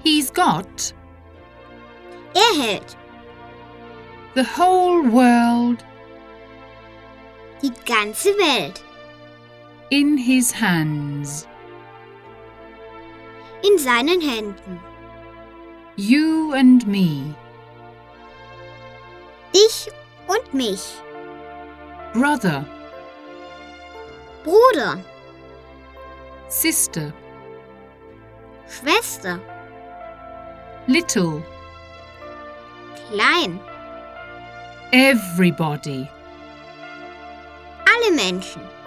He's got hält the whole world die ganze Welt in his hands. in seinen Händen. You and me, Dich und mich, brother, Bruder, sister, Schwester, little, klein, everybody. alle Menschen.